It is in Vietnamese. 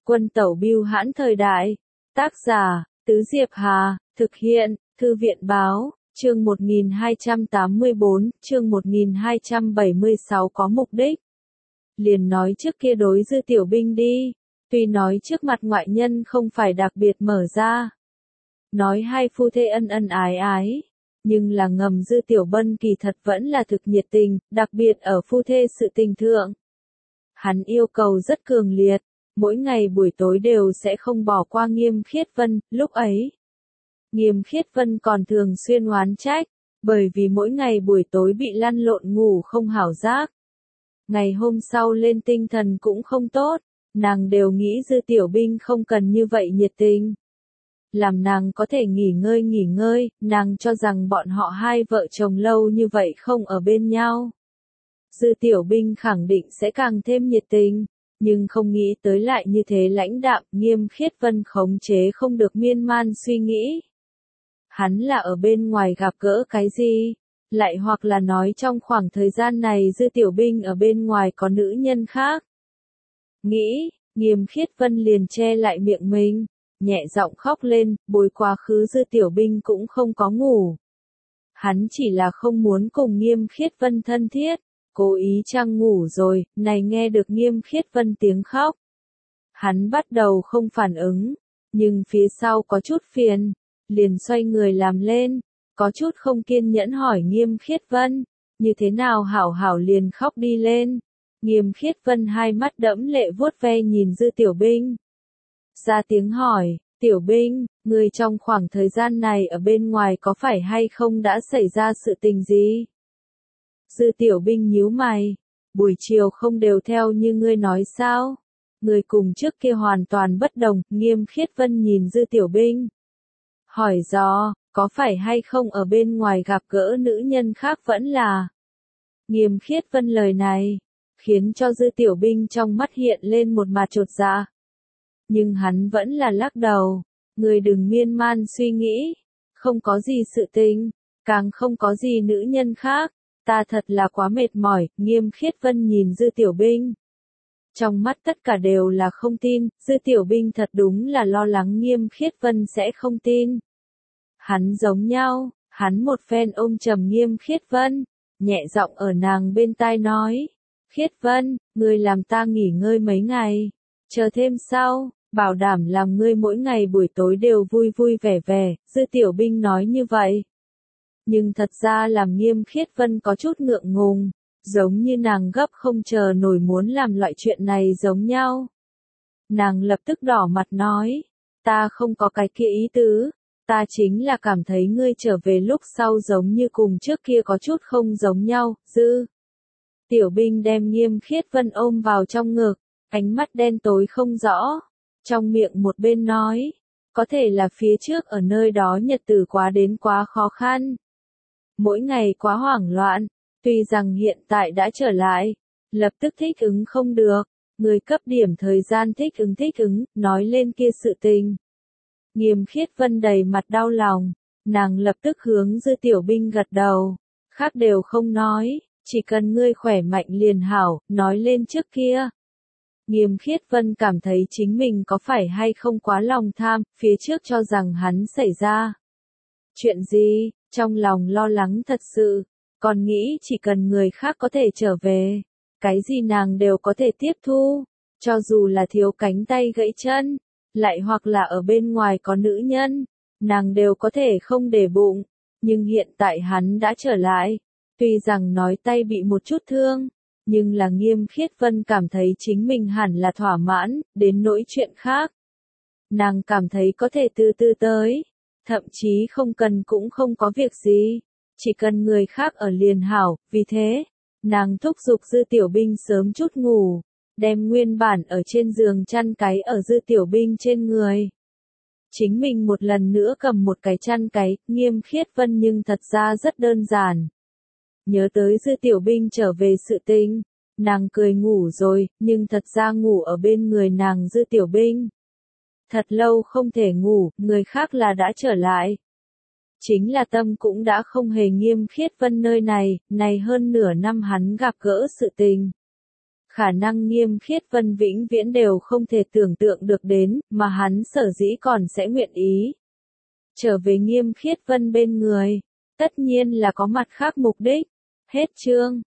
Quân tẩu bưu hãn thời đại. Tác giả, Tứ Diệp Hà, thực hiện, Thư viện báo, chương 1284, chương 1276 có mục đích. Liền nói trước kia đối Dư Tiểu Binh đi, tuy nói trước mặt ngoại nhân không phải đặc biệt mở ra. Nói hai phu thê ân ân ái ái, nhưng là ngầm Dư Tiểu Bân kỳ thật vẫn là thực nhiệt tình, đặc biệt ở phu thê sự tình thượng. Hắn yêu cầu rất cường liệt, mỗi ngày buổi tối đều sẽ không bỏ qua Nghiêm Khiết Vân, lúc ấy. Nghiêm Khiết Vân còn thường xuyên oán trách, bởi vì mỗi ngày buổi tối bị lăn lộn ngủ không hảo giác. Ngày hôm sau lên tinh thần cũng không tốt, nàng đều nghĩ Dư Tiểu Binh không cần như vậy nhiệt tình. Làm nàng có thể nghỉ ngơi, nàng cho rằng bọn họ hai vợ chồng lâu như vậy không ở bên nhau. Dư Tiểu Binh khẳng định sẽ càng thêm nhiệt tình, nhưng không nghĩ tới lại như thế lãnh đạm. Nghiêm Khiết Vân khống chế không được miên man suy nghĩ. Hắn là ở bên ngoài gặp gỡ cái gì? Lại hoặc là nói trong khoảng thời gian này Dư Tiểu Binh ở bên ngoài có nữ nhân khác. Nghĩ, Nghiêm Khiết Vân liền che lại miệng mình, nhẹ giọng khóc lên, bối quá khứ Dư Tiểu Binh cũng không có ngủ. Hắn chỉ là không muốn cùng Nghiêm Khiết Vân thân thiết, cố ý chăng ngủ rồi, này nghe được Nghiêm Khiết Vân tiếng khóc. Hắn bắt đầu không phản ứng, nhưng phía sau có chút phiền, liền xoay người làm lên, có chút không kiên nhẫn hỏi Nghiêm Khiết Vân, như thế nào hảo hảo liền khóc đi lên. Nghiêm Khiết Vân hai mắt đẫm lệ vuốt ve nhìn Dư Tiểu Binh. Ra tiếng hỏi, Tiểu Binh, người trong khoảng thời gian này ở bên ngoài có phải hay không đã xảy ra sự tình gì? Dư Tiểu Binh nhíu mày, buổi chiều không đều theo như ngươi nói sao? Người cùng trước kia hoàn toàn bất đồng. Nghiêm Khiết Vân nhìn Dư Tiểu Binh, hỏi dò, có phải hay không ở bên ngoài gặp gỡ nữ nhân khác vẫn là? Nghiêm Khiết Vân lời này, khiến cho Dư Tiểu Binh trong mắt hiện lên một mặt chột dạ. Nhưng hắn vẫn là lắc đầu, người đừng miên man suy nghĩ, không có gì sự tình, càng không có gì nữ nhân khác, ta thật là quá mệt mỏi. Nghiêm Khiết Vân nhìn Dư Tiểu Binh, trong mắt tất cả đều là không tin. Dư Tiểu Binh thật đúng là lo lắng Nghiêm Khiết Vân sẽ không tin. Hắn giống nhau, hắn một phen ôm trầm Nghiêm Khiết Vân, nhẹ giọng ở nàng bên tai nói, Khiết Vân, ngươi làm ta nghỉ ngơi mấy ngày, chờ thêm sau, bảo đảm làm ngươi mỗi ngày buổi tối đều vui vui vẻ vẻ. Dư Tiểu Binh nói như vậy, nhưng thật ra làm Nghiêm Khiết Vân có chút ngượng ngùng, giống như nàng gấp không chờ nổi muốn làm loại chuyện này giống nhau. Nàng lập tức đỏ mặt nói, ta không có cái kia ý tứ, ta chính là cảm thấy ngươi trở về lúc sau giống như cùng trước kia có chút không giống nhau. Dư Tiểu Binh đem Nghiêm Khiết Vân ôm vào trong ngực, ánh mắt đen tối không rõ, trong miệng một bên nói, có thể là phía trước ở nơi đó nhật tử quá đến quá khó khăn. Mỗi ngày quá hoảng loạn, tuy rằng hiện tại đã trở lại, lập tức thích ứng không được, người cấp điểm thời gian thích ứng, nói lên kia sự tình. Nghiêm Khiết Vân đầy mặt đau lòng, nàng lập tức hướng Dư Tiểu Binh gật đầu, khác đều không nói, chỉ cần ngươi khỏe mạnh liền hảo, nói lên trước kia. Nghiêm Khiết Vân cảm thấy chính mình có phải hay không quá lòng tham, phía trước cho rằng hắn xảy ra chuyện gì, trong lòng lo lắng thật sự, còn nghĩ chỉ cần người khác có thể trở về, cái gì nàng đều có thể tiếp thu, cho dù là thiếu cánh tay gãy chân, lại hoặc là ở bên ngoài có nữ nhân, nàng đều có thể không để bụng. Nhưng hiện tại hắn đã trở lại, tuy rằng nói tay bị một chút thương, nhưng là Nghiêm Khiết Vân cảm thấy chính mình hẳn là thỏa mãn. Đến nỗi chuyện khác, nàng cảm thấy có thể từ từ tới, thậm chí không cần cũng không có việc gì, chỉ cần người khác ở liền hảo. Vì thế, nàng thúc giục Dư Tiểu Binh sớm chút ngủ, đem nguyên bản ở trên giường chăn cái ở Dư Tiểu Binh trên người. Chính mình một lần nữa cầm một cái chăn cái. Nghiêm Khiết Vân nhưng thật ra rất đơn giản. Nhớ tới Dư Tiểu Binh trở về sự tình, nàng cười ngủ rồi, nhưng thật ra ngủ ở bên người nàng Dư Tiểu Binh. Thật lâu không thể ngủ, người khác là đã trở lại. Chính là tâm cũng đã không hề Nghiêm Khiết Vân nơi này hơn nửa năm hắn gặp gỡ sự tình. khả năng Nghiêm Khiết Vân vĩnh viễn đều không thể tưởng tượng được đến, mà hắn sở dĩ còn sẽ nguyện ý trở về Nghiêm Khiết Vân bên người. Tất nhiên là có mặt khác mục đích. Hết chương.